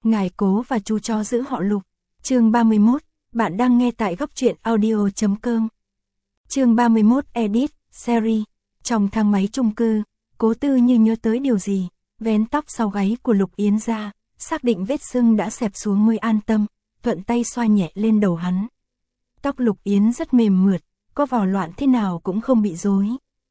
Ngài Cố và chú chó giữ họ Lục. Chương 31, bạn đang nghe tại góc truyện audio.com. Chương 31 Edit, series. Trong thang máy chung cư, Cố Tư như nhớ tới điều gì, vén tóc sau gáy của Lục Yến ra, xác định vết sưng đã xẹp xuống mới an tâm, thuận tay xoa nhẹ lên đầu hắn. Tóc Lục Yến rất mềm mượt, có vò loạn thế nào cũng không bị rối.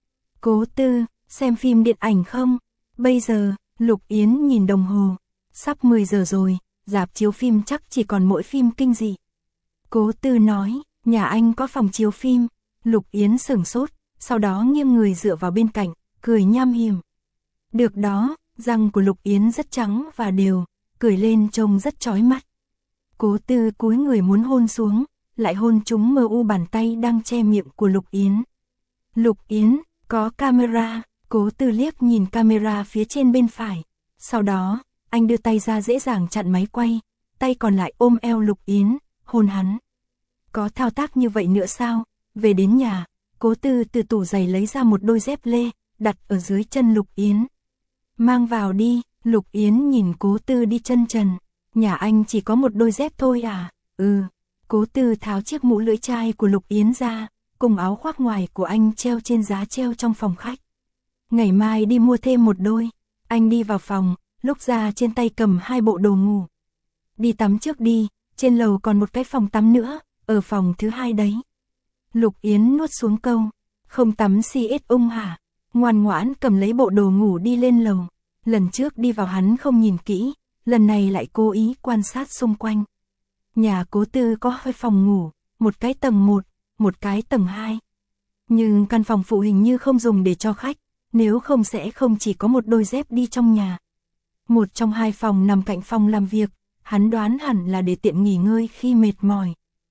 Cố Tư, xem phim điện ảnh không? Bây giờ, Lục Yến nhìn đồng hồ, sắp 10 giờ rồi, rạp chiếu phim chắc chỉ còn mỗi phim kinh dị. Cố Tư nói, nhà anh có phòng chiếu phim. Lục Yến sửng sốt, sau đó nghiêng người dựa vào bên cạnh, cười nham hiểm. Được đó, răng của Lục Yến rất trắng và đều, cười lên trông rất chói mắt. Cố Tư cúi người muốn hôn xuống, lại hôn trúng mờ u bàn tay đang che miệng của Lục Yến. Lục Yến, có camera. Cố Tư liếc nhìn camera phía trên bên phải. Sau đó, anh đưa tay ra dễ dàng chặn máy quay, tay còn lại ôm eo Lục Yến, hôn hắn. Có thao tác như vậy nữa sao? Về đến nhà, Cố Tư từ tủ giày lấy ra một đôi dép lê, đặt ở dưới chân Lục Yến. Mang vào đi. Lục Yến nhìn Cố Tư đi chân trần. Nhà anh chỉ có một đôi dép thôi à? Ừ. Cố Tư tháo chiếc mũ lưỡi chai của Lục Yến ra, cùng áo khoác ngoài của anh treo trên giá treo trong phòng khách. Ngày mai đi mua thêm một đôi. Anh đi vào phòng, lúc ra trên tay cầm 2 bộ đồ ngủ. Đi tắm trước đi, trên lầu còn một cái phòng tắm nữa, ở phòng thứ 2 đấy. Lục Yến nuốt xuống câu, không tắm CS hả? Ngoan ngoãn cầm lấy bộ đồ ngủ đi lên lầu. Lần trước đi vào hắn không nhìn kỹ, lần này lại cố ý quan sát xung quanh. Nhà Cố Tư có 2 phòng ngủ, một cái tầng 1, một cái tầng 2. Nhưng căn phòng phụ hình như không dùng để cho khách, nếu không sẽ không chỉ có một đôi dép đi trong nhà. Một trong 2 phòng nằm cạnh phòng làm việc, hắn đoán hẳn là để tiện nghỉ ngơi khi mệt mỏi.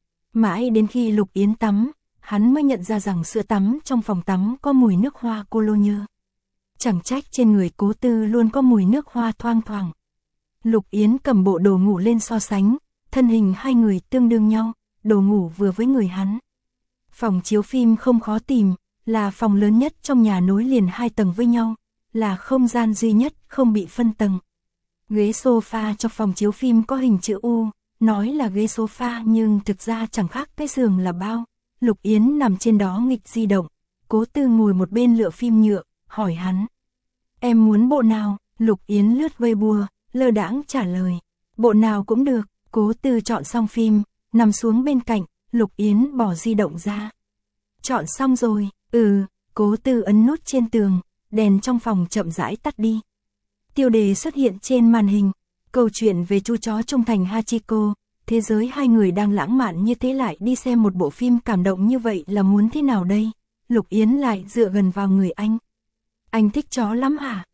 Mãi đến khi Lục Yến tắm, hắn mới nhận ra rằng sữa tắm trong phòng tắm có mùi nước hoa cologne. Chẳng trách trên người Cố Tư luôn có mùi nước hoa thoang thoảng. Lục Yến cầm bộ đồ ngủ lên so sánh, thân hình 2 người tương đương nhau, đồ ngủ vừa với người hắn. Phòng chiếu phim không khó tìm, là phòng lớn nhất trong nhà nối liền 2 tầng với nhau, là không gian duy nhất không bị phân tầng. Ghế sofa trong phòng chiếu phim có hình chữ U, nói là ghế sofa nhưng thực ra chẳng khác cái giường là bao. Lục Yến nằm trên đó nghịch di động, Cố Tư ngồi một bên lựa phim nhựa, hỏi hắn. Em muốn bộ nào? Lục Yến lướt Weibo, lơ đãng trả lời. Bộ nào cũng được. Cố Tư chọn xong phim, nằm xuống bên cạnh, Lục Yến bỏ di động ra. Chọn xong rồi. Cố Tư ấn nút trên tường, đèn trong phòng chậm rãi tắt đi. Tiêu đề xuất hiện trên màn hình, câu chuyện về chú chó trung thành Hachiko. Thế giới 2 người đang lãng mạn như thế lại đi xem một bộ phim cảm động như vậy là muốn thế nào đây? Lục Yến lại dựa gần vào người anh. Anh thích chó lắm hả?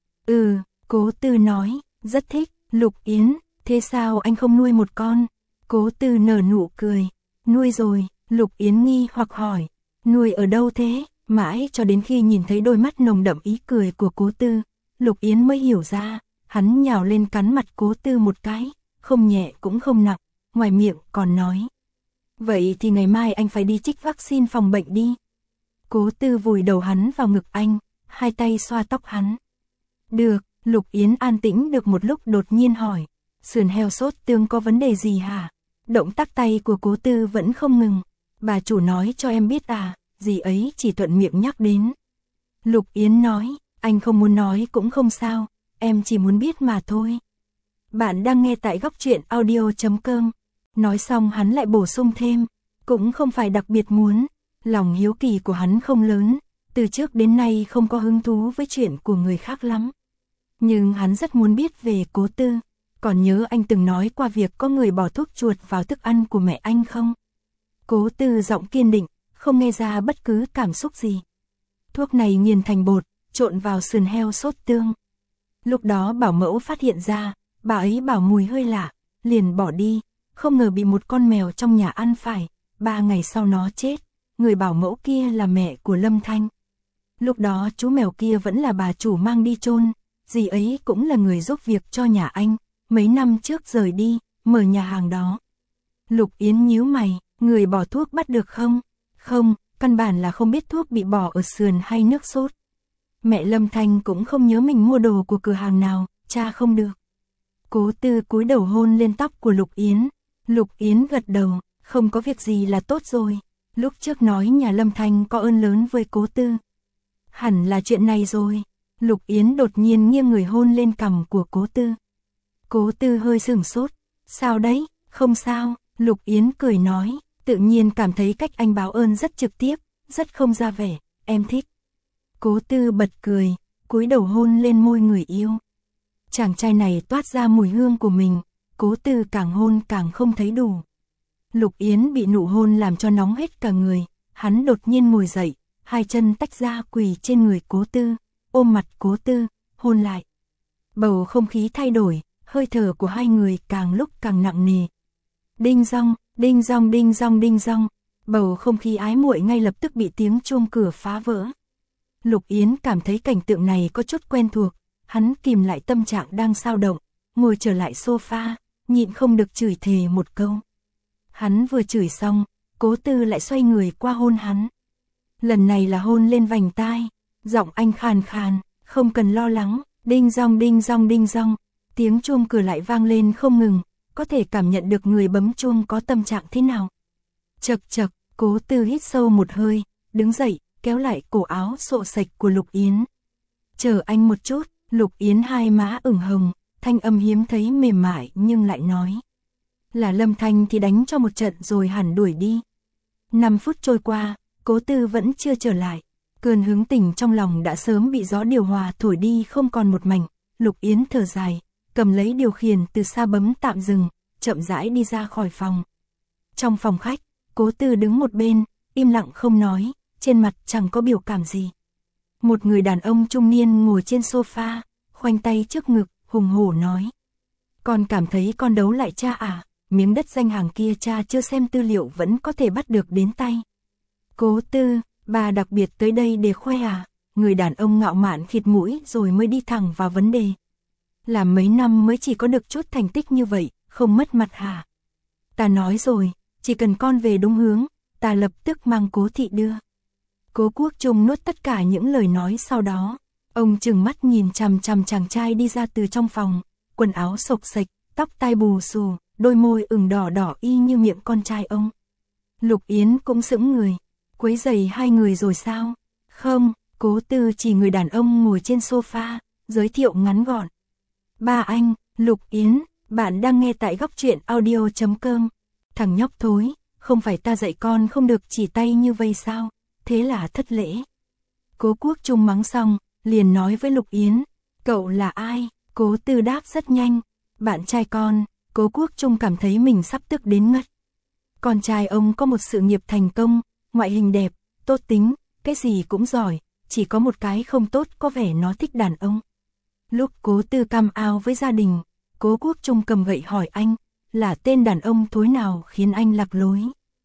Cố Tư nói, rất thích. Lục Yến, thế sao anh không nuôi một con? Cố Tư nở nụ cười. Nuôi rồi. Lục Yến nghi hoặc hỏi. Nuôi ở đâu thế? Mãi cho đến khi nhìn thấy đôi mắt nồng đậm ý cười của Cố Tư, Lục Yến mới hiểu ra. Hắn nhào lên cắn mặt Cố Tư một cái, không nhẹ cũng không nặng, ngoài miệng còn nói. Vậy thì ngày mai anh phải đi trích vaccine phòng bệnh đi. Cố Tư vùi đầu hắn vào ngực anh, 2 tay xoa tóc hắn. Được. Lục Yến an tĩnh được một lúc đột nhiên hỏi. Sườn heo sốt tương có vấn đề gì hả? Động tác tay của Cố Tư vẫn không ngừng. Bà chủ nói cho em biết à, gì ấy chỉ thuận miệng nhắc đến. Lục Yến nói, anh không muốn nói cũng không sao, em chỉ muốn biết mà thôi. Bạn đang nghe tại góc truyện audio.com. Nói xong hắn lại bổ sung thêm, cũng không phải đặc biệt muốn. Lòng hiếu kỳ của hắn không lớn, từ trước đến nay không có hứng thú với chuyện của người khác lắm. Nhưng hắn rất muốn biết về Cố Tư. Còn nhớ anh từng nói qua việc có người bỏ thuốc chuột vào thức ăn của mẹ anh không? Cố Tư giọng kiên định, không nghe ra bất cứ cảm xúc gì. Thuốc này nghiền thành bột, trộn vào sườn heo sốt tương. Lúc đó bảo mẫu phát hiện ra, bà ấy bảo mùi hơi lạ, liền bỏ đi, không ngờ bị một con mèo trong nhà ăn phải, 3 ngày sau nó chết. Người bảo mẫu kia là mẹ của Lâm Thanh. Lúc đó chú mèo kia vẫn là bà chủ mang đi chôn. Dì ấy cũng là người giúp việc cho nhà anh, mấy năm trước rời đi, mở nhà hàng đó. Lục Yến nhíu mày, người bỏ thuốc bắt được không? Không, căn bản là không biết thuốc bị bỏ ở sườn hay nước sốt. Mẹ Lâm Thanh cũng không nhớ mình mua đồ của cửa hàng nào, tra không được. Cố Tư cúi đầu hôn lên tóc của Lục Yến. Lục Yến gật đầu, không có việc gì là tốt rồi. Lúc trước nói nhà Lâm Thanh có ơn lớn với Cố Tư. Hẳn là chuyện này rồi. Lục Yến đột nhiên nghiêng người hôn lên cằm của Cố Tư. Cố Tư hơi sửng sốt. Sao đấy, không sao, Lục Yến cười nói, tự nhiên cảm thấy cách anh báo ơn rất trực tiếp, rất không ra vẻ, em thích. Cố Tư bật cười, cúi đầu hôn lên môi người yêu. Chàng trai này toát ra mùi hương của mình, Cố Tư càng hôn càng không thấy đủ. Lục Yến bị nụ hôn làm cho nóng hết cả người, hắn đột nhiên ngồi dậy, hai chân tách ra quỳ trên người Cố Tư, ôm mặt Cố Tư, hôn lại. Bầu không khí thay đổi, hơi thở của hai người càng lúc càng nặng nề. Đinh dong, đinh dong, đinh dong, đinh dong, bầu không khí ái muội ngay lập tức bị tiếng chuông cửa phá vỡ. Lục Yến cảm thấy cảnh tượng này có chút quen thuộc, hắn kìm lại tâm trạng đang xao động, ngồi trở lại sofa, nhịn không được chửi thề một câu. Hắn vừa chửi xong, Cố Tư lại xoay người qua hôn hắn. Lần này là hôn lên vành tai, giọng anh khàn khàn, không cần lo lắng, đinh dong, đinh dong, đinh dong. Tiếng chuông cửa lại vang lên không ngừng, có thể cảm nhận được người bấm chuông có tâm trạng thế nào. Chậc chậc, Cố Tư hít sâu một hơi, đứng dậy, kéo lại cổ áo xộ xệch của Lục Yến. Chờ anh một chút, Lục Yến hai má ửng hồng, thanh âm hiếm thấy mềm mại nhưng lại nói. Là Lâm Thanh thì đánh cho một trận rồi hẳn đuổi đi. 5 phút trôi qua, Cố Tư vẫn chưa trở lại. Cơn hứng tình trong lòng đã sớm bị gió điều hòa thổi đi không còn một mảnh. Lục Yến thở dài, cầm lấy điều khiển từ xa bấm tạm dừng, chậm rãi đi ra khỏi phòng. Trong phòng khách, Cố Tư đứng một bên, im lặng không nói, trên mặt chẳng có biểu cảm gì. Một người đàn ông trung niên ngồi trên sofa, khoanh tay trước ngực, hùng hổ nói. Con cảm thấy con đấu lại cha à, miếng đất danh hàng kia cha chưa xem tư liệu vẫn có thể bắt được đến tay. Cố Tư, bà đặc biệt tới đây để khoe à, người đàn ông ngạo mạn khịt mũi rồi mới đi thẳng vào vấn đề. Làm mấy năm mới chỉ có được chút thành tích như vậy, không mất mặt hả? Ta nói rồi, chỉ cần con về đúng hướng, ta lập tức mang Cố thị đưa. Cố Quốc Trung nuốt tất cả những lời nói sau đó. Ông trừng mắt nhìn chằm chằm chàng trai đi ra từ trong phòng, quần áo xộc xệch, tóc tai bù xù, đôi môi ửng đỏ đỏ y như miệng con trai ông. Lục Yến cũng sững người, quấy rầy hai người rồi sao? Không, Cố Tư chỉ người đàn ông ngồi trên sofa, giới thiệu ngắn gọn. Ba anh, Lục Yến, bạn đang nghe tại góc truyện audio.com. Thằng nhóc thối, không phải ta dạy con không được chỉ tay như vây sao, thế là thất lễ. Cố Quốc Trung mắng xong, liền nói với Lục Yến, cậu là ai? Cố Tư đáp rất nhanh, bạn trai con. Cố Quốc Trung cảm thấy mình sắp tức đến ngất. Con trai ông có một sự nghiệp thành công, ngoại hình đẹp, tốt tính, cái gì cũng giỏi, chỉ có một cái không tốt có vẻ nó thích đàn ông. Lúc Cố Tư cam ao với gia đình, Cố Quốc Trung cầm gậy hỏi anh, là tên đàn ông thối nào khiến anh lạc lối?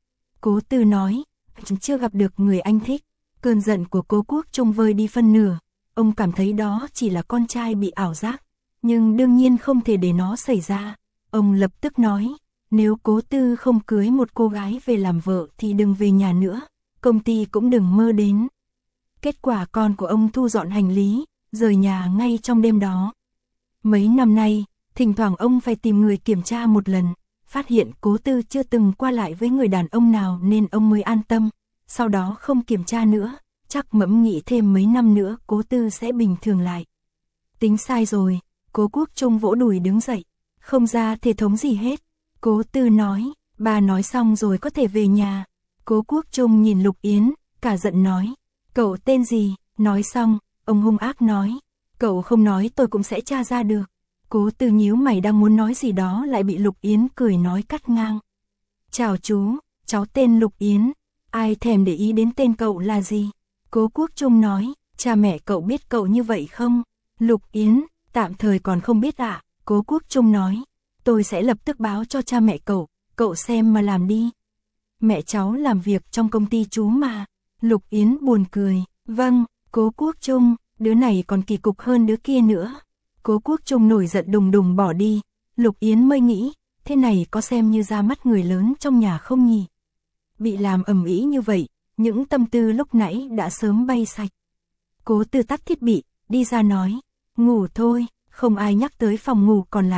Cố Tư nói, chưa gặp được người anh thích. Cơn giận của Cố Quốc Trung vơi đi phân nửa, ông cảm thấy đó chỉ là con trai bị ảo giác, nhưng đương nhiên không thể để nó xảy ra. Ông lập tức nói, nếu Cố Tư không cưới một cô gái về làm vợ thì đừng về nhà nữa, công ty cũng đừng mơ đến. Kết quả con của ông thu dọn hành lý, rời nhà ngay trong đêm đó. Mấy năm nay, thỉnh thoảng ông phải tìm người kiểm tra một lần, phát hiện Cố Tư chưa từng qua lại với người đàn ông nào nên ông mới an tâm, sau đó không kiểm tra nữa, chắc ngẫm nghĩ thêm mấy năm nữa Cố Tư sẽ bình thường lại. Tính sai rồi, Cố Quốc Trung vỗ đùi đứng dậy, không ra thể thống gì hết. Cố Tư nói, bà nói xong rồi có thể về nhà. Cố Quốc Trung nhìn Lục Yến, cả giận nói, cậu tên gì? Nói xong, ông hung ác nói, cậu không nói tôi cũng sẽ tra ra được. Cố Tư nhíu mày đang muốn nói gì đó lại bị Lục Yến cười nói cắt ngang. Chào chú, cháu tên Lục Yến, ai thèm để ý đến tên cậu là gì? Cố Quốc Trung nói, cha mẹ cậu biết cậu như vậy không? Lục Yến, tạm thời còn không biết ạ. Cố Quốc Trung nói, tôi sẽ lập tức báo cho cha mẹ cậu xem mà làm đi. Mẹ cháu làm việc trong công ty chú mà. Lục Yến buồn cười, vâng, Cố Quốc Trung, đứa này còn kỳ cục hơn đứa kia nữa. Cố Quốc Trung nổi giận đùng đùng bỏ đi, Lục Yến mới nghĩ, thế này có xem như ra mắt người lớn trong nhà không nhỉ? Bị làm ầm ĩ như vậy, những tâm tư lúc nãy đã sớm bay sạch. Cố Tư tắt thiết bị, đi ra nói, ngủ thôi, không ai nhắc tới phòng ngủ còn lại,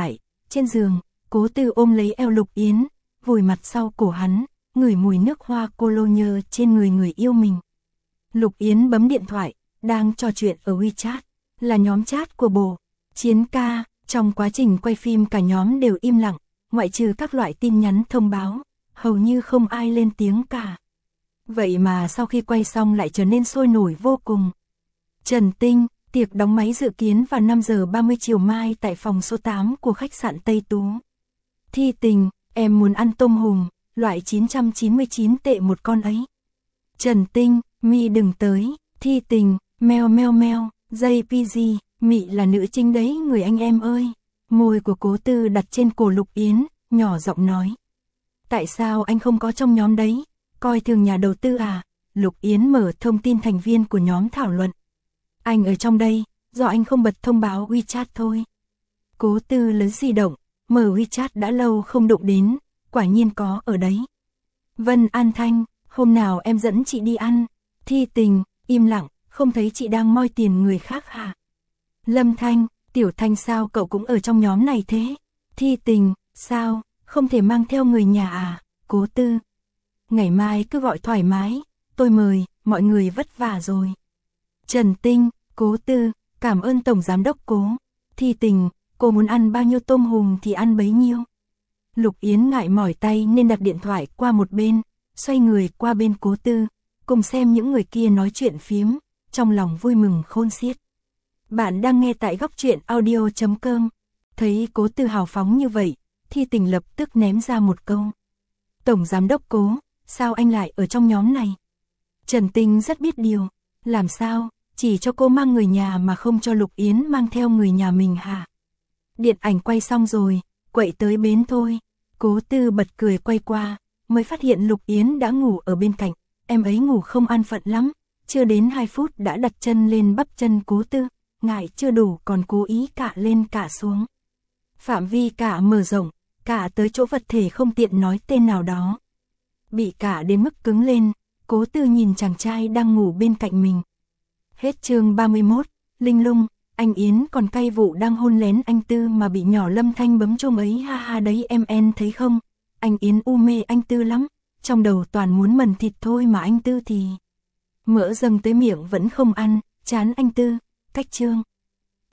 Trên giường, Cố Tư ôm lấy eo Lục Yến, vùi mặt sau cổ hắn, ngửi mùi nước hoa cologne trên người người yêu mình. Lục Yến bấm điện thoại, đang trò chuyện ở WeChat, là nhóm chat của Bồ Chiến ca. Trong quá trình quay phim cả nhóm đều im lặng, ngoại trừ các loại tin nhắn thông báo, hầu như không ai lên tiếng cả. Vậy mà sau khi quay xong lại trở nên sôi nổi vô cùng. Trần Tinh, tiệc đóng máy dự kiến vào 5 giờ 30 chiều mai tại phòng số 8 của khách sạn Tây Tú. Thi Tình, em muốn ăn tôm hùm, loại 999 tệ một con ấy. Trần Tinh, Mị đừng tới. Thi Tình, meo meo meo, JPG, Mị là nữ chính đấy người anh em ơi. Môi của Cố Tư đặt trên cổ Lục Yến, nhỏ giọng nói. Tại sao anh không có trong nhóm đấy? Coi thường nhà đầu tư à? Lục Yến mở thông tin thành viên của nhóm thảo luận. Anh ở trong đây, do anh không bật thông báo WeChat thôi. Cố Tư lấy di động, mở WeChat đã lâu không đụng đến, quả nhiên có ở đấy. Vân An Thanh, hôm nào em dẫn chị đi ăn. Thi Tình, im lặng, không thấy chị đang moi tiền người khác hả? Lâm Thanh, Tiểu Thanh sao cậu cũng ở trong nhóm này thế? Thi Tình, sao, không thể mang theo người nhà à? Cố Tư, ngày mai cứ gọi thoải mái, tôi mời, mọi người vất vả rồi. Trần Tinh, Cố Tư, cảm ơn Tổng Giám đốc Cố. Thi Tình, cô muốn ăn bao nhiêu tôm hùm thì ăn bấy nhiêu. Lục Yến ngại mỏi tay nên đặt điện thoại qua một bên, xoay người qua bên Cố Tư, cùng xem những người kia nói chuyện phiếm, trong lòng vui mừng khôn xiết. Bạn đang nghe tại góc truyện audio.com. Thấy Cố Tư hào phóng như vậy, Thi Tình lập tức ném ra một câu. Tổng Giám đốc Cố, sao anh lại ở trong nhóm này? Trần Tinh rất biết điều, làm sao, chỉ cho cô mang người nhà mà không cho Lục Yến mang theo người nhà mình hả? Điện ảnh quay xong rồi, quậy tới bến thôi. Cố Tư bật cười quay qua, mới phát hiện Lục Yến đã ngủ ở bên cạnh. Em ấy ngủ không an phận lắm, chưa đến 2 phút đã đặt chân lên bắp chân Cố Tư, ngại chưa đủ còn cố ý cạ lên cạ xuống. Phạm vi cạ mở rộng, cạ tới chỗ vật thể không tiện nói tên nào đó. Bị cạ đến mức cứng lên, Cố Tư nhìn chàng trai đang ngủ bên cạnh mình. Hết chương 31, Linh Lung, anh Yến còn cay vụ đang hôn lén anh Tư mà bị nhỏ Lâm Thanh bấm chôm ấy ha ha đấy em thấy không? Anh Yến u mê anh Tư lắm, trong đầu toàn muốn mần thịt thôi mà anh Tư thì mỡ dâng tới miệng vẫn không ăn, chán anh Tư. Cách chương